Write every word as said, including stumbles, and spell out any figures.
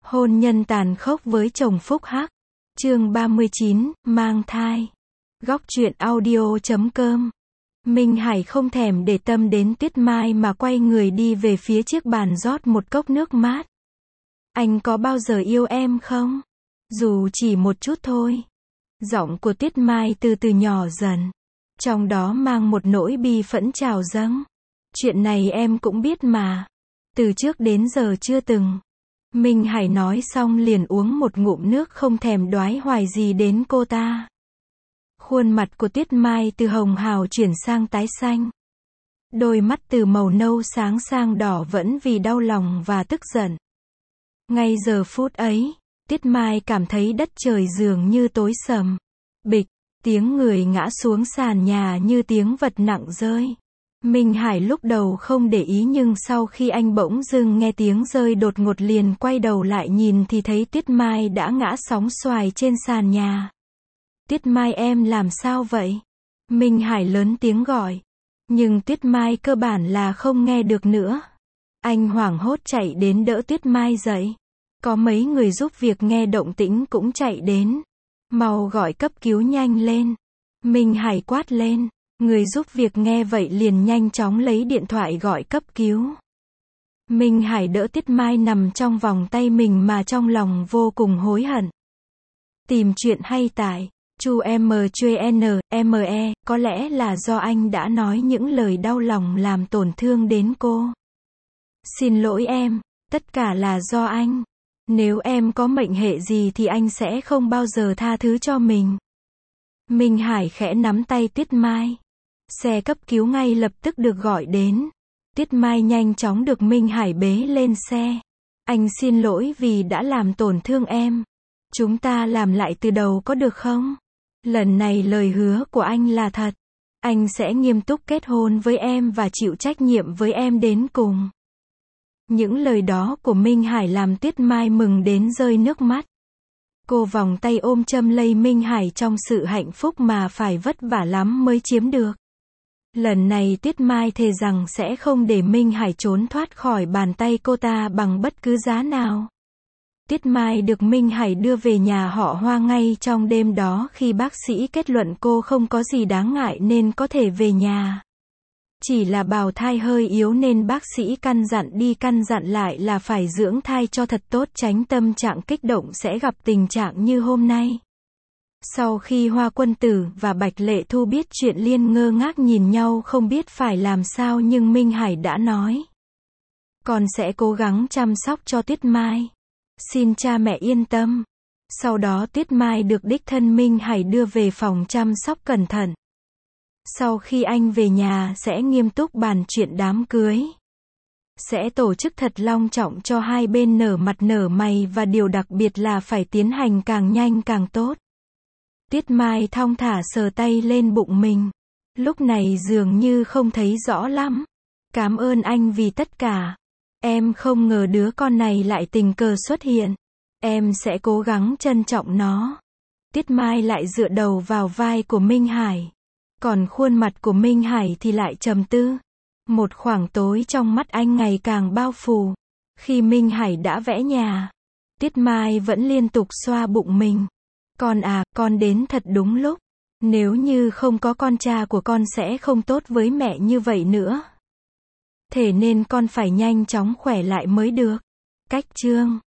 Hôn nhân tàn khốc với chồng phúc hắc. Chương ba mươi chín, mang thai. Góc truyện audio chấm com. Minh Hải không thèm để tâm đến Tuyết Mai mà quay người đi về phía chiếc bàn rót một cốc nước mát. Anh có bao giờ yêu em không? Dù chỉ một chút thôi. Giọng của Tuyết Mai từ từ nhỏ dần. Trong đó mang một nỗi bi phẫn trào dâng. Chuyện này em cũng biết mà. Từ trước đến giờ chưa từng. Minh Hải nói xong liền uống một ngụm nước không thèm đoái hoài gì đến cô ta. Khuôn mặt của Tuyết Mai từ hồng hào chuyển sang tái xanh. Đôi mắt từ màu nâu sáng sang đỏ vẫn vì đau lòng và tức giận. Ngay giờ phút ấy, Tuyết Mai cảm thấy đất trời dường như tối sầm. Bịch, tiếng người ngã xuống sàn nhà như tiếng vật nặng rơi. Minh Hải lúc đầu không để ý nhưng sau khi anh bỗng dưng nghe tiếng rơi đột ngột liền quay đầu lại nhìn thì thấy Tuyết Mai đã ngã sóng xoài trên sàn nhà. Tuyết Mai em làm sao vậy? Minh Hải lớn tiếng gọi. Nhưng Tuyết Mai cơ bản là không nghe được nữa. Anh hoảng hốt chạy đến đỡ Tuyết Mai dậy. Có mấy người giúp việc nghe động tĩnh cũng chạy đến. Mau gọi cấp cứu nhanh lên. Minh Hải quát lên. Người giúp việc nghe vậy liền nhanh chóng lấy điện thoại gọi cấp cứu. Minh Hải đỡ Tuyết Mai nằm trong vòng tay mình mà trong lòng vô cùng hối hận. Tìm chuyện hay tại Chu em en em e, có lẽ là do anh đã nói những lời đau lòng làm tổn thương đến cô. Xin lỗi em, tất cả là do anh. Nếu em có mệnh hệ gì thì anh sẽ không bao giờ tha thứ cho mình. Minh Hải khẽ nắm tay Tuyết Mai. Xe cấp cứu ngay lập tức được gọi đến. Tuyết Mai nhanh chóng được Minh Hải bế lên xe. Anh xin lỗi vì đã làm tổn thương em. Chúng ta làm lại từ đầu có được không? Lần này lời hứa của anh là thật. Anh sẽ nghiêm túc kết hôn với em và chịu trách nhiệm với em đến cùng. Những lời đó của Minh Hải làm Tuyết Mai mừng đến rơi nước mắt. Cô vòng tay ôm châm lấy Minh Hải trong sự hạnh phúc mà phải vất vả lắm mới chiếm được. Lần này Tuyết Mai thề rằng sẽ không để Minh Hải trốn thoát khỏi bàn tay cô ta bằng bất cứ giá nào. Tuyết Mai được Minh Hải đưa về nhà họ Hoa ngay trong đêm đó khi bác sĩ kết luận cô không có gì đáng ngại nên có thể về nhà. Chỉ là bào thai hơi yếu nên bác sĩ căn dặn đi căn dặn lại là phải dưỡng thai cho thật tốt tránh tâm trạng kích động sẽ gặp tình trạng như hôm nay. Sau khi Hoa Quân Tử và Bạch Lệ Thu biết chuyện liên ngơ ngác nhìn nhau không biết phải làm sao nhưng Minh Hải đã nói. Con sẽ cố gắng chăm sóc cho Tuyết Mai. Xin cha mẹ yên tâm. Sau đó Tuyết Mai được đích thân Minh Hải đưa về phòng chăm sóc cẩn thận. Sau khi anh về nhà sẽ nghiêm túc bàn chuyện đám cưới. Sẽ tổ chức thật long trọng cho hai bên nở mặt nở mày và điều đặc biệt là phải tiến hành càng nhanh càng tốt. Tuyết Mai thong thả sờ tay lên bụng mình. Lúc này dường như không thấy rõ lắm. Cảm ơn anh vì tất cả. Em không ngờ đứa con này lại tình cờ xuất hiện. Em sẽ cố gắng trân trọng nó. Tuyết Mai lại dựa đầu vào vai của Minh Hải. Còn khuôn mặt của Minh Hải thì lại trầm tư. Một khoảng tối trong mắt anh ngày càng bao phủ. Khi Minh Hải đã vẽ nhà, Tuyết Mai vẫn liên tục xoa bụng mình. Con à, con đến thật đúng lúc. Nếu như không có con cha của con sẽ không tốt với mẹ như vậy nữa. Thế nên con phải nhanh chóng khỏe lại mới được. Cách chương